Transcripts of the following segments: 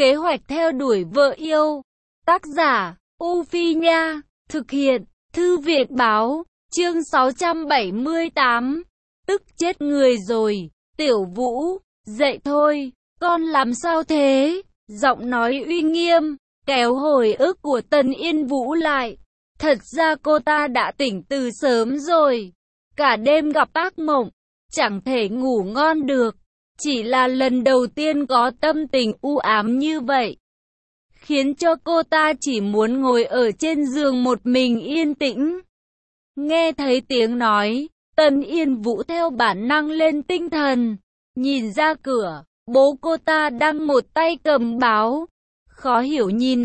Kế hoạch theo đuổi vợ yêu. Tác giả, U Phi Nha. Thực hiện, Thư viện Báo. Chương 678. Tức chết người rồi. Tiểu Vũ, dậy thôi, con làm sao thế? Giọng nói uy nghiêm, kéo hồi ức của Tần Yên Vũ lại. Thật ra cô ta đã tỉnh từ sớm rồi. Cả đêm gặp ác mộng, chẳng thể ngủ ngon được. Chỉ là lần đầu tiên có tâm tình u ám như vậy, khiến cho cô ta chỉ muốn ngồi ở trên giường một mình yên tĩnh. Nghe thấy tiếng nói, Tần Yên Vũ theo bản năng lên tinh thần, nhìn ra cửa, bố cô ta đang một tay cầm báo. Khó hiểu nhìn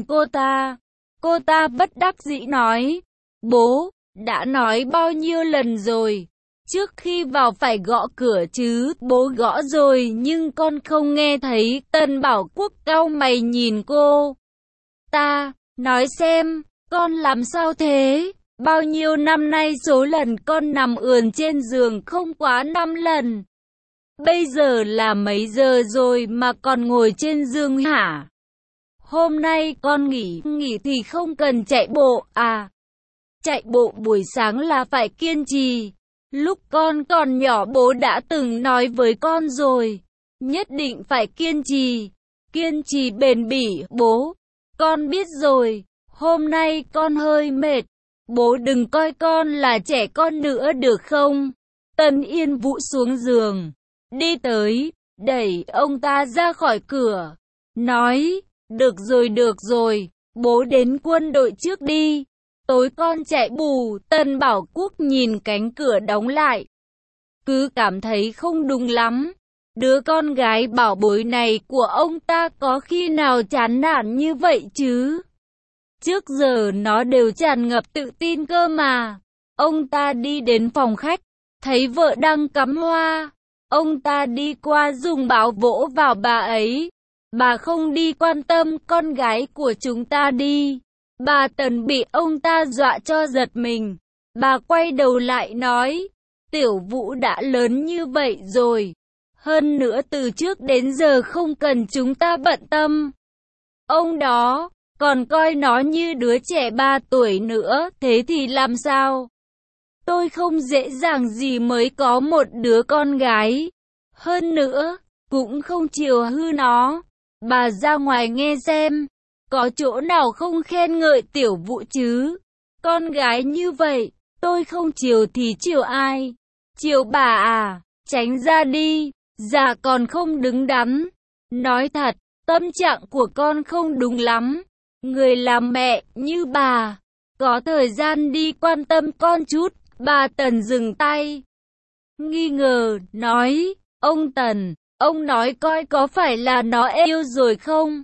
cô ta bất đắc dĩ nói, bố, đã nói bao nhiêu lần rồi, trước khi vào phải gõ cửa chứ. Bố gõ rồi nhưng con không nghe thấy. Tần Bảo Quốc cau mày nhìn cô ta, nói xem, con làm sao thế? Bao nhiêu năm nay số lần con nằm ườn trên giường không quá 5 lần. Bây giờ là mấy giờ rồi mà còn ngồi trên giường hả? Hôm nay con nghỉ thì không cần chạy bộ à? Chạy bộ buổi sáng là phải kiên trì. Lúc con còn nhỏ bố đã từng nói với con rồi, nhất định phải kiên trì bền bỉ. Bố, con biết rồi, hôm nay con hơi mệt, bố đừng coi con là trẻ con nữa được không? Tần Yên Vũ xuống giường, đi tới, đẩy ông ta ra khỏi cửa, nói, được rồi, bố đến quân đội trước đi. Tối con chạy bù. Tần Bảo Quốc nhìn cánh cửa đóng lại, cứ cảm thấy không đúng lắm. Đứa con gái bảo bối này của ông ta có khi nào chán nản như vậy chứ? Trước giờ nó đều tràn ngập tự tin cơ mà. Ông ta đi đến phòng khách, thấy vợ đang cắm hoa. Ông ta đi qua dùng báo vỗ vào bà ấy. Bà không đi quan tâm con gái của chúng ta đi. Bà Tần bị ông ta dọa cho giật mình. Bà quay đầu lại nói, Tiểu Vũ đã lớn như vậy rồi. Hơn nữa từ trước đến giờ không cần chúng ta bận tâm. Ông đó còn coi nó như đứa trẻ 3 tuổi nữa, thế thì làm sao? Tôi không dễ dàng gì mới có một đứa con gái. Hơn nữa, cũng không chiều hư nó. Bà ra ngoài nghe xem, có chỗ nào không khen ngợi Tiểu Vũ chứ? Con gái như vậy, tôi không chiều thì chiều ai? Chiều bà à? Tránh ra đi, già còn không đứng đắn. Nói thật, tâm trạng của con không đúng lắm. Người làm mẹ như bà, có thời gian đi quan tâm con chút. Bà Tần dừng tay, nghi ngờ, nói, ông Tần, ông nói coi có phải là nó yêu rồi không?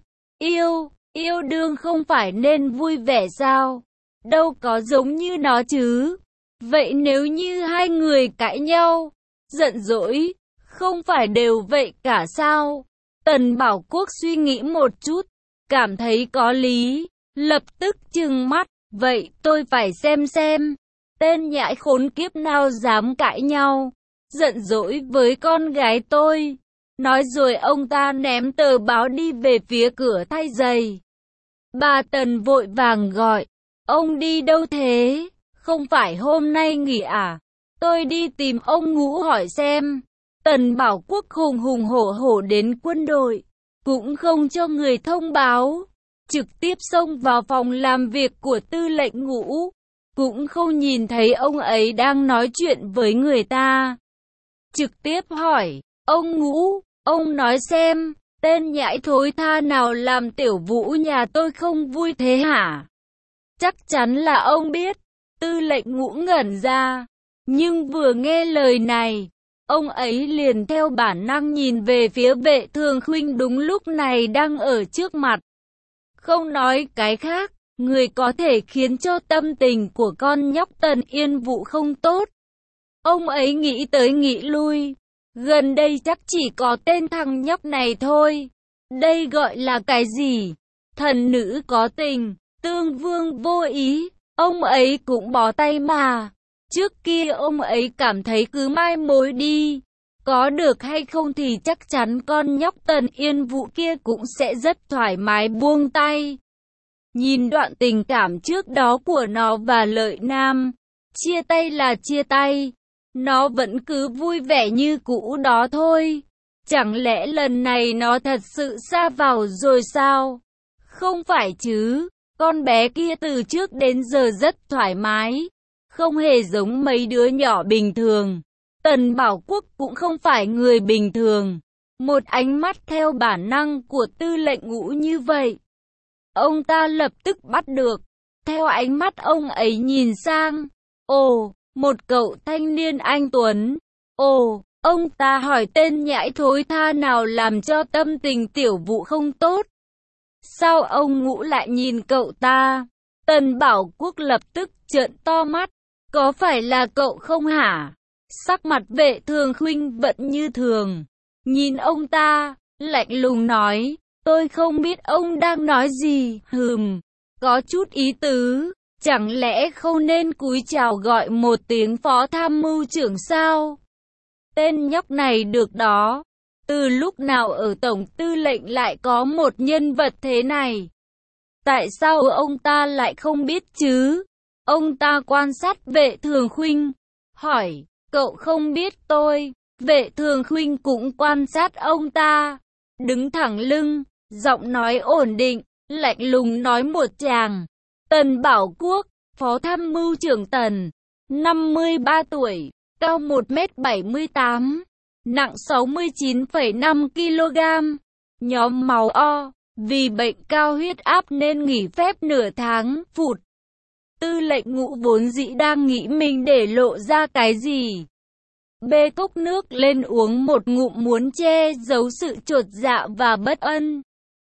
Yêu đương không phải nên vui vẻ sao? Đâu có giống như nó chứ. Vậy nếu như hai người cãi nhau, giận dỗi, không phải đều vậy cả sao? Tần Bảo Quốc suy nghĩ một chút, cảm thấy có lý, lập tức trừng mắt, vậy tôi phải xem. Tên nhãi khốn kiếp nào dám cãi nhau, giận dỗi với con gái tôi. Nói rồi ông ta ném tờ báo đi về phía cửa thay giày. Bà Tần vội vàng gọi, ông đi đâu thế? Không phải hôm nay nghỉ à? Tôi đi tìm ông Ngũ hỏi xem. Tần Bảo Quốc hùng hùng hổ hổ đến quân đội, cũng không cho người thông báo, trực tiếp xông vào phòng làm việc của tư lệnh Ngũ, cũng không nhìn thấy ông ấy đang nói chuyện với người ta. Trực tiếp hỏi, ông Ngũ, ông nói xem, tên nhãi thối tha nào làm Tiểu Vũ nhà tôi không vui thế hả? Chắc chắn là ông biết. Tư lệnh Ngũ ngẩn ra, nhưng vừa nghe lời này, ông ấy liền theo bản năng nhìn về phía Vệ Thường Khuynh đúng lúc này đang ở trước mặt. Không nói cái khác, người có thể khiến cho tâm tình của con nhóc Tần Yên Vũ không tốt. Ông ấy nghĩ tới nghĩ lui, gần đây chắc chỉ có tên thằng nhóc này thôi. Đây gọi là cái gì? Thần nữ có tình, tương vương vô ý. Ông ấy cũng bó tay mà. Trước kia ông ấy cảm thấy cứ mai mối đi, có được hay không thì chắc chắn con nhóc Tần Yên Vũ kia cũng sẽ rất thoải mái buông tay. Nhìn đoạn tình cảm trước đó của nó và Lợi Nam, chia tay là chia tay, nó vẫn cứ vui vẻ như cũ đó thôi. Chẳng lẽ lần này nó thật sự sa vào rồi sao? Không phải chứ, con bé kia từ trước đến giờ rất thoải mái, không hề giống mấy đứa nhỏ bình thường. Tần Bảo Quốc cũng không phải người bình thường. Một ánh mắt theo bản năng của Tư lệnh Ngũ như vậy, ông ta lập tức bắt được. Theo ánh mắt ông ấy nhìn sang, ồ, một cậu thanh niên anh tuấn. Ồ, ông ta hỏi tên nhãi thối tha nào làm cho tâm tình Tiểu Vũ không tốt. Sao ông Ngũ lại nhìn cậu ta? Tần Bảo Quốc lập tức trợn to mắt. Có phải là cậu không hả? Sắc mặt Vệ Thường Khuynh vẫn như thường. Nhìn ông ta, lạnh lùng nói, tôi không biết ông đang nói gì. Có chút ý tứ. Chẳng lẽ không nên cúi chào gọi một tiếng phó tham mưu trưởng sao? Tên nhóc này được đó. Từ lúc nào ở Tổng Tư lệnh lại có một nhân vật thế này? Tại sao ông ta lại không biết chứ? Ông ta quan sát Vệ Thường Khuynh, hỏi, cậu không biết tôi? Vệ Thường Khuynh cũng quan sát ông ta, đứng thẳng lưng, giọng nói ổn định, lạnh lùng nói một tràng. Tần Bảo Quốc, Phó Tham mưu trưởng Tần, 53 tuổi, cao 1m78, nặng 69,5 kg, nhóm máu O, vì bệnh cao huyết áp nên nghỉ phép nửa tháng, phụt. Tư lệnh Ngũ vốn dĩ đang nghĩ mình để lộ ra cái gì. Bê cốc nước lên uống một ngụm muốn che giấu sự chột dạ và bất ân.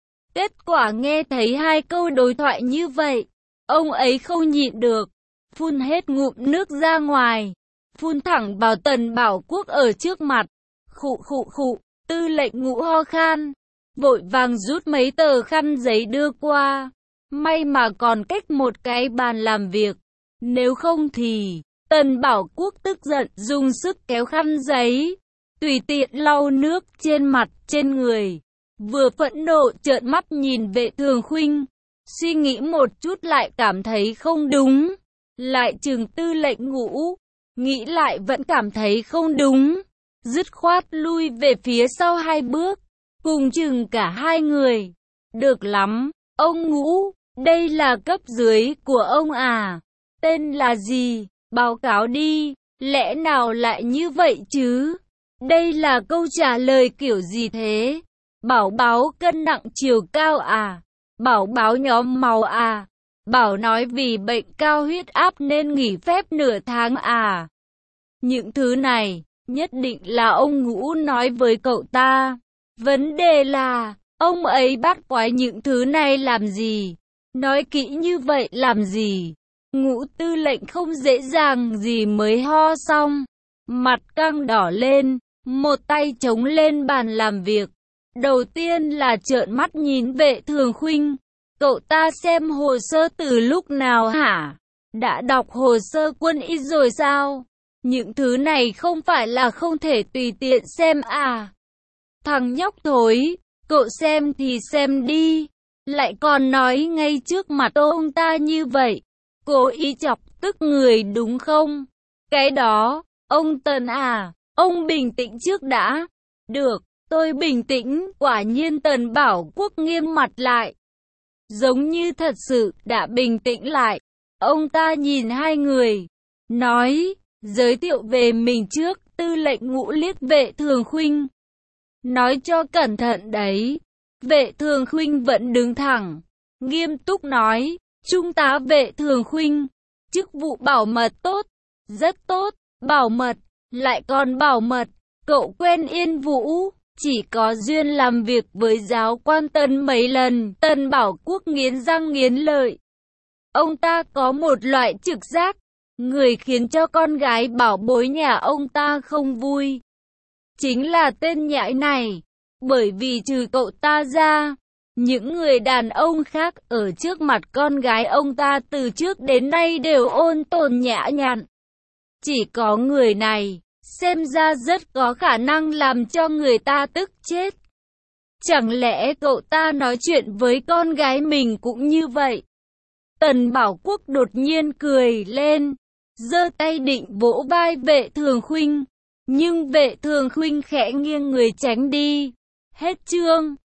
Kết quả nghe thấy hai câu đối thoại như vậy, ông ấy không nhịn được, phun hết ngụm nước ra ngoài, phun thẳng vào Tần Bảo Quốc ở trước mặt. Khụ khụ khụ, Tư lệnh Ngũ ho khan, vội vàng rút mấy tờ khăn giấy đưa qua. May mà còn cách một cái bàn làm việc, nếu không thì... Tần Bảo Quốc tức giận dùng sức kéo khăn giấy, tùy tiện lau nước trên mặt trên người. Vừa phẫn nộ trợn mắt nhìn Vệ Thường Khuynh, suy nghĩ một chút lại cảm thấy không đúng. Lại trừng Tư lệnh Ngũ, nghĩ lại vẫn cảm thấy không đúng. Dứt khoát lui về phía sau 2 bước, cùng chừng cả hai người. Được lắm, ông Ngũ, đây là cấp dưới của ông à? Tên là gì? Báo cáo đi, lẽ nào lại như vậy chứ? Đây là câu trả lời kiểu gì thế? Bảo báo cân nặng chiều cao à? Bảo báo nhóm máu à? Bảo nói vì bệnh cao huyết áp nên nghỉ phép nửa tháng à? Những thứ này, nhất định là ông Ngũ nói với cậu ta. Vấn đề là, ông ấy bắt quái những thứ này làm gì? Nói kỹ như vậy làm gì? Ngũ tư lệnh không dễ dàng gì mới ho xong, mặt căng đỏ lên, một tay chống lên bàn làm việc. Đầu tiên là trợn mắt nhìn Vệ Thường Khuynh. Cậu ta xem hồ sơ từ lúc nào hả? Đã đọc hồ sơ quân y rồi sao? Những thứ này không phải là không thể tùy tiện xem à? Thằng nhóc thối, cậu xem thì xem đi, lại còn nói ngay trước mặt ông ta như vậy. Cố ý chọc tức người đúng không? Cái đó, ông Tần à, ông bình tĩnh trước đã. Được, tôi bình tĩnh. Quả nhiên Tần Bảo Quốc nghiêm mặt lại, giống như thật sự đã bình tĩnh lại. Ông ta nhìn hai người, nói, giới thiệu về mình trước. Tư lệnh Ngũ liếc Vệ Thường Khuynh, nói cho cẩn thận đấy. Vệ Thường Khuynh vẫn đứng thẳng, nghiêm túc nói, Trung tá Vệ Thường Khuynh, chức vụ bảo mật tốt, rất tốt, bảo mật, lại còn bảo mật. Cậu quen Yên Vũ, chỉ có duyên làm việc với giáo quan Tần mấy lần. Tần Bảo Quốc nghiến răng nghiến lợi. Ông ta có một loại trực giác, người khiến cho con gái bảo bối nhà ông ta không vui chính là tên nhãi này. Bởi vì trừ cậu ta ra, những người đàn ông khác ở trước mặt con gái ông ta từ trước đến nay đều ôn tồn nhã nhặn. Chỉ có người này, xem ra rất có khả năng làm cho người ta tức chết. Chẳng lẽ cậu ta nói chuyện với con gái mình cũng như vậy? Tần Bảo Quốc đột nhiên cười lên, giơ tay định vỗ vai Vệ Thường Khuynh, nhưng Vệ Thường Khuynh khẽ nghiêng người tránh đi. Hết chương.